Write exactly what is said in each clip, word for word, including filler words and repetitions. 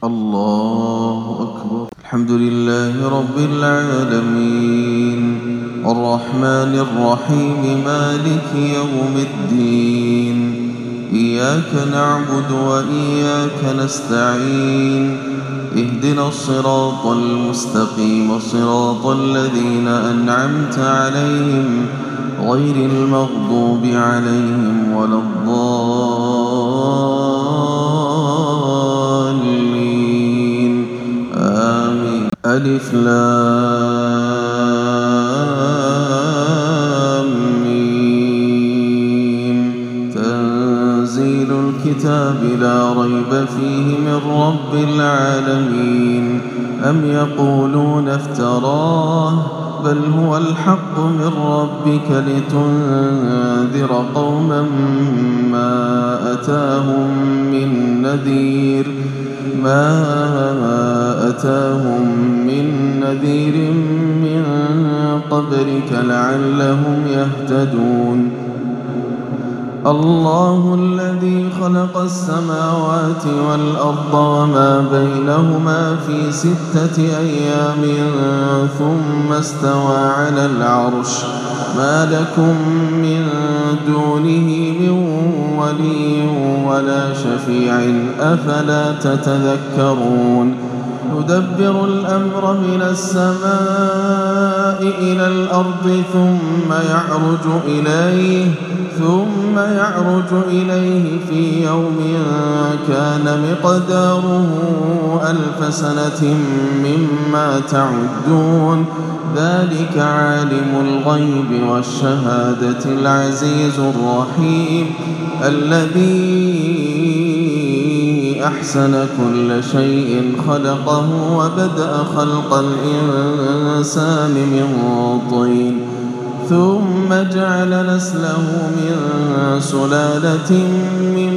الله أكبر. الحمد لله رب العالمين الرحمن الرحيم مالك يوم الدين إياك نعبد وإياك نستعين اهدنا الصراط المستقيم صراط الذين أنعمت عليهم غير المغضوب عليهم ولا الضالين آمين. ألف لام ميم تنزيل الكتاب لا ريب فيه من رب العالمين. أم يقولون افتراه بل هو الحق من ربك لتنذر قوما ما أتاهم من نذير ما أتاهم من نذير من قبلك لعلهم يهتدون. الله الذي خلق السماوات والأرض وما بينهما في ستة أيام ثم استوى على العرش ما لكم من دونه من ولي ولا شفيع أفلا تتذكرون. يدبر الأمر من السماء إلى الأرض ثم يعرج إليه ثم يعرج إليه في يوم كان مقداره ألف سنة مما تعدون. ذلك عالم الغيب والشهادة العزيز الرحيم الذي أحسن كل شيء خلقه وبدأ خلق الإنسان من طين ثم جعل نسله من سلالة من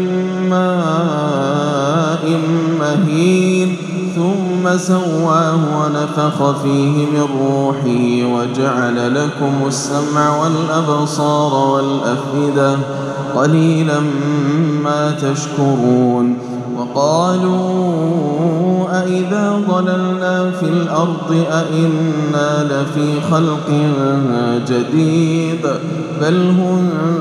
ماء مهين ثم سواه ونفخ فيه من روحه وجعل لكم السمع والأبصار والأفئدة قليلا ما تشكرون. وقالوا أئذا ضللنا في الأرض أئنا لفي خلق جديد بل هم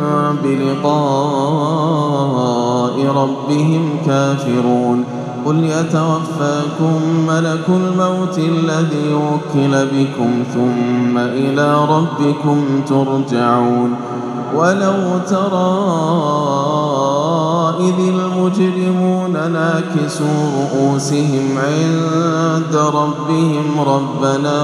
بلقاء ربهم كافرون. قل يتوفاكم ملك الموت الذي وكل بكم ثم إلى ربكم ترجعون. ولو ترى إذ المجرمون ناكسوا رؤوسهم عند ربهم ربنا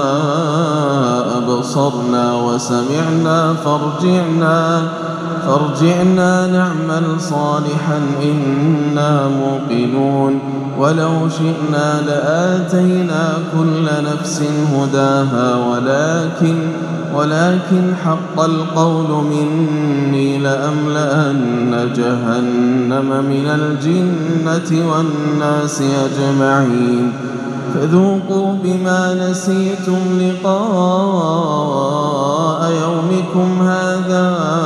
أبصرنا وسمعنا فارجعنا فارجعنا نعمل صالحا إنا موقنون. ولو شئنا لآتينا كل نفس هداها ولكن ولكن حق القول مني لأملأن جهنم من الجنة والناس أجمعين. فذوقوا بما نسيتم لقاء يومكم هذا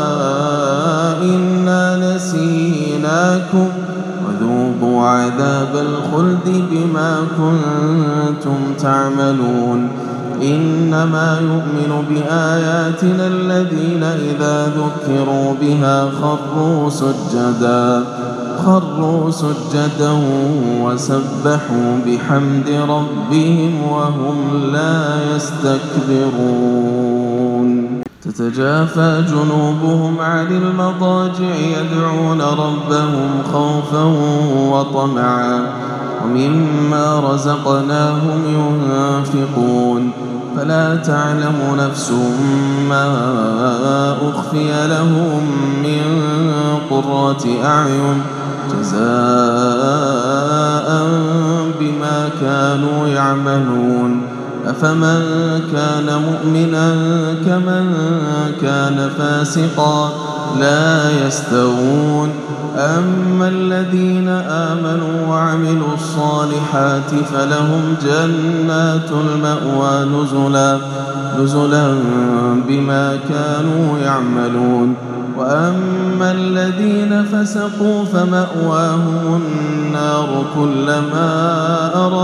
إنا نسيناكم وذوقوا عذاب الخلد بما كنتم تعملون. إنما يؤمن بآياتنا الذين إذا ذكروا بها خروا سجدا خروا سجدا وسبحوا بحمد ربهم وهم لا يستكبرون. تتجافى جنوبهم عن المضاجع يدعون ربهم خوفا وطمعا ومما رزقناهم ينفقون. فلا تعلم نفس ما أخفي لهم من قرة أعين جزاء بما كانوا يعملون. أفمن كان مؤمنا كمن كان فاسقا لا يستوون. أما الذين آمنوا وعملوا الصالحات فلهم جنات المأوى نزلا نزلا بما كانوا يعملون. وأما الذين فسقوا فمأواهم النار كلما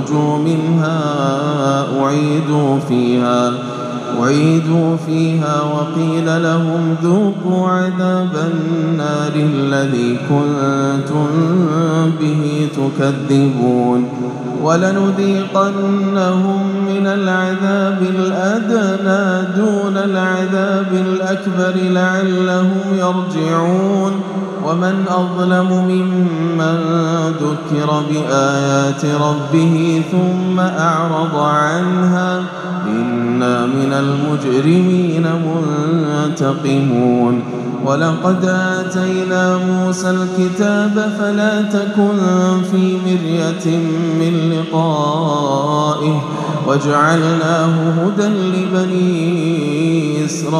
أخرجوا منها أعيدوا فيها أعيدوا فيها وقيل لهم ذوقوا عذاب النار الذي كنتم به تكذبون ولنذيقنهم من العذاب الأدنى دون العذاب الأكبر لعلهم يرجعون ومن أظلم ممن ذكر بآيات ربه ثم أعرض عنها إنا من المجرمين منتقمون ولقد آتينا موسى الكتاب فلا تكن في مرية من لقائه وجعلناه هدى لبني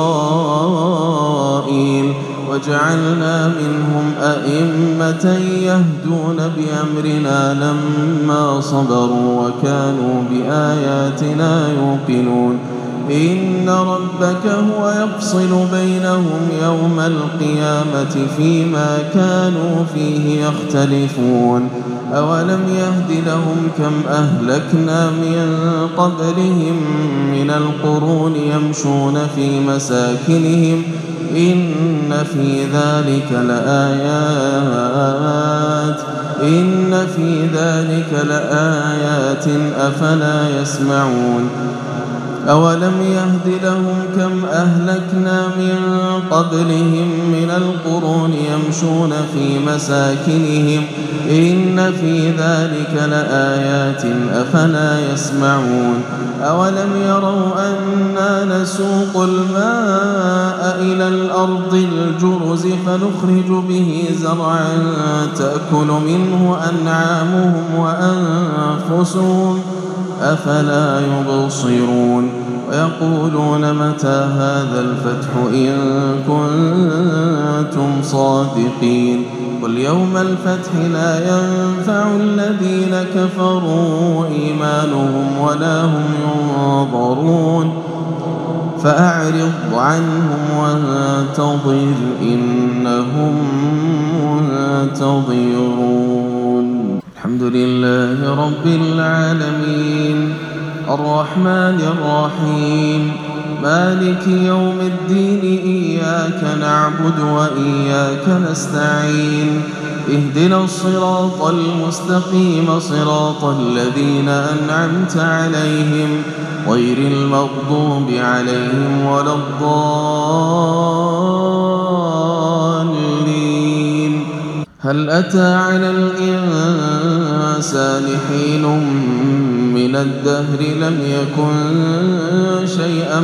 إسرائيل وجعلنا منهم أئمة يهدون بأمرنا لما صبروا وكانوا بآياتنا يوقنون إن ربك هو يفصل بينهم يوم القيامة فيما كانوا فيه يختلفون أولم يهد لهم كم أهلكنا من قبلهم من القرون يمشون في مساكنهم إن في ذلك لآيات إن في ذلك لآيات أفلا يسمعون أولم يهد لهم كم أهلكنا من قبلهم من القرون يمشون في مساكنهم إن في ذلك لآيات أفلا يسمعون أولم يروا أنا نسوق الماء إلى الأرض الجرز فنخرج به زرعا تأكل منه أنعامهم وأنفسهم أفلا يبصرون ويقولون متى هذا الفتح إن كنتم صادقين قل يوم الفتح لا ينفع الذين كفروا إيمانهم ولا هم ينظرون فأعرض عنهم وانتظر إنهم منتظرون الحمد لله رب العالمين الرحمن الرحيم مالك يوم الدين إياك نعبد وإياك نستعين اهدنا الصراط المستقيم صراط الذين أنعمت عليهم غير المغضوب عليهم ولا الضالين هل أتى على الإنسان حين من الدهر لم يكن شيئا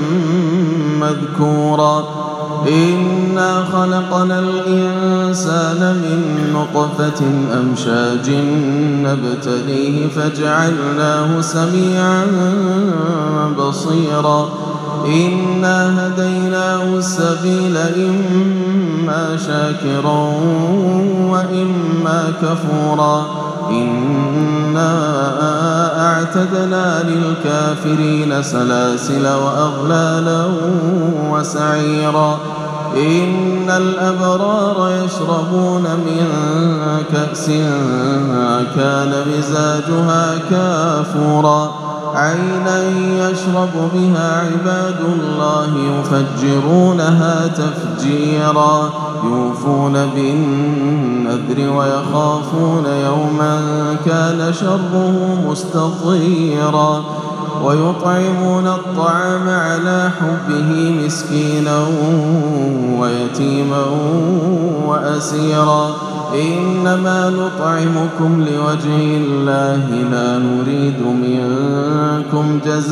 مذكورا إنا خلقنا الإنسان من نطفة أمشاج نبتليه فجعلناه سميعا بصيرا إنا هديناه السبيل إما شاكرا وإما كفورا إنا أعتدنا للكافرين سلاسل وأغلالا وسعيرا إن الأبرار يشربون من كأس كان مزاجها كافورا عينا يشرب بها عباد الله يفجرونها تفجيرا يوفون بالنذر ويخافون يوما كان شره مستطيرا ويطعمون الطعام على حبه مسكينا ويتيما وأسيرا إنما نطعمكم لوجه الله لا نريد منكم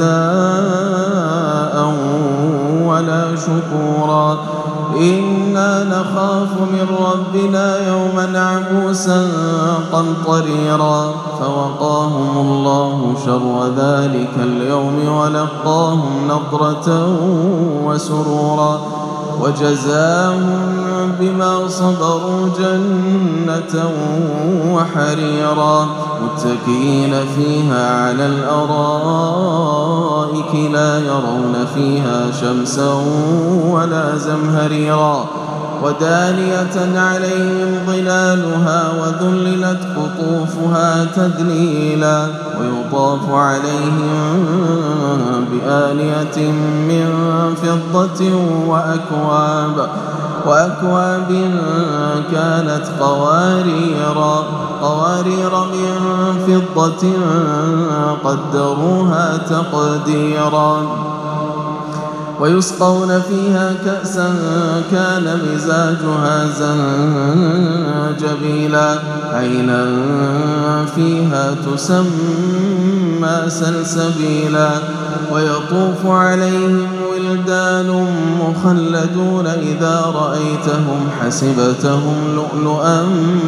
جزاء ولا شكورا إنا نخاف من ربنا يوما عبوسا قمطريرا فوقاهم الله شر ذلك اليوم ولقاهم نضرة وسرورا وجزاهم بما صبروا جنة وحريرا متكئين فيها على الأرائك لا يرون فيها شمسا ولا زمهريرا ودانية عليهم ظلالها وذللت قطوفها تذليلا ويطاف عليهم بآنية من فضة وأكواب وأكواب كانت قواريرا قوارير من فضة قدروها تقديرا ويسقون فيها كأسا كان مزاجها زنجبيلا عينا فيها تسمى سلسبيلا ويطوف عليهم ولدان مخلدون إذا رأيتهم حسبتهم لؤلؤا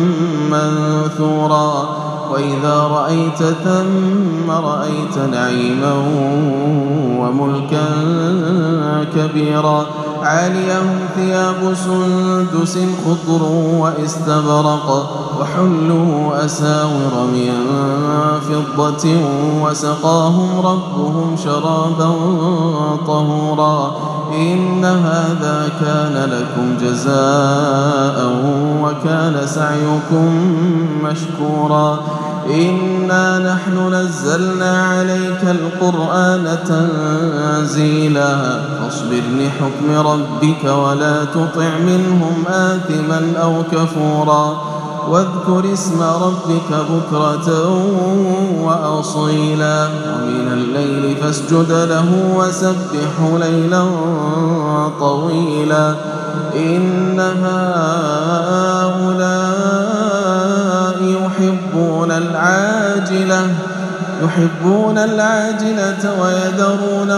منثورا وإذا رأيت ثم رأيت نعيما وملكا كبيرا عاليهم ثياب سندس خضر واستبرق وحلوا أساور من فضة وسقاهم ربهم شرابا طهورا إن هذا كان لكم جزاء وكان سعيكم مشكورا إنا نحن نزلنا عليك القرآن تنزيلا فاصبر لحكم ربك ولا تطع منهم آثما أو كفورا واذكر اسم ربك بكرة وأصيلا ومن الليل فاسجد له وسبحه ليلا طويلا إن هؤلاء يحبون العاجلة يحبون العاجلة ويذرون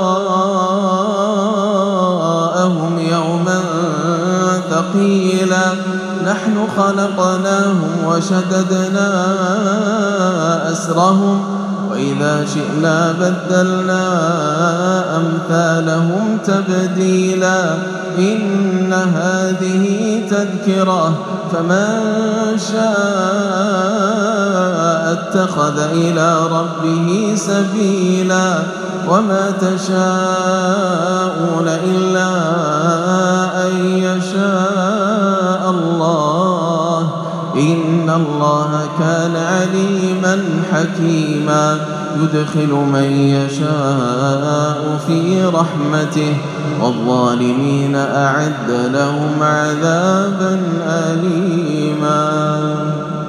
وراءهم يوما ثقيلا نحن خلقناهم وشددنا أسرهم وإذا شئنا بدلنا أمثالهم تبديلا إن هذه تذكرة فمن شاء اتخذ إلى ربه سبيلا وما تشاءون إلا أن يشاء الله إن الله كان عليما حكيما يدخل من يشاء في رحمته والظالمين أعد لهم عذابا أليما.